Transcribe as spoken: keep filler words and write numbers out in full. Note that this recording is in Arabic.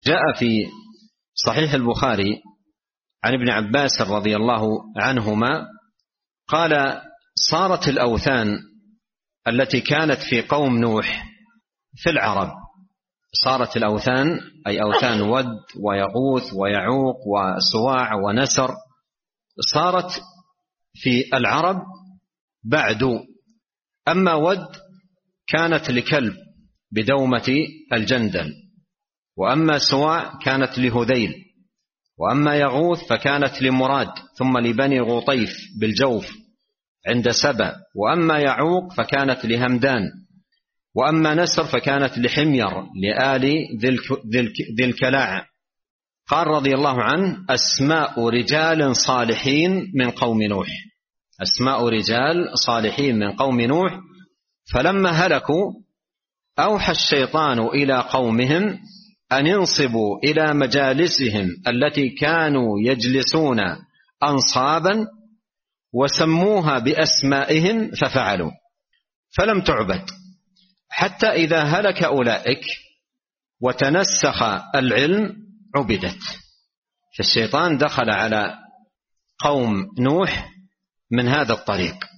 جاء في صحيح البخاري عن ابن عباس رضي الله عنهما قال: صارت الأوثان التي كانت في قوم نوح في العرب، صارت الأوثان أي أوثان ود ويغوث ويعوق وسواع ونسر، صارت في العرب بعد. أما ود كانت لكلب بدومة الجندل، وأما سواع كانت لهذيل، وأما يغوث فكانت لمراد ثم لبني غطيف بالجوف عند سبأ، وأما يعوق فكانت لهمدان، وأما نسر فكانت لحمير لآل ذي الكلاع. قال رضي الله عنه: أسماء رجال صالحين من قوم نوح، أسماء رجال صالحين من قوم نوح. فلما هلكوا أوحى الشيطان إلى قومهم أن ينصبوا إلى مجالسهم التي كانوا يجلسون أنصابا وسموها بأسمائهم ففعلوا، فلم تعبد حتى إذا هلك أولئك وتنسخ العلم عبدت. فالشيطان دخل على قوم نوح من هذا الطريق،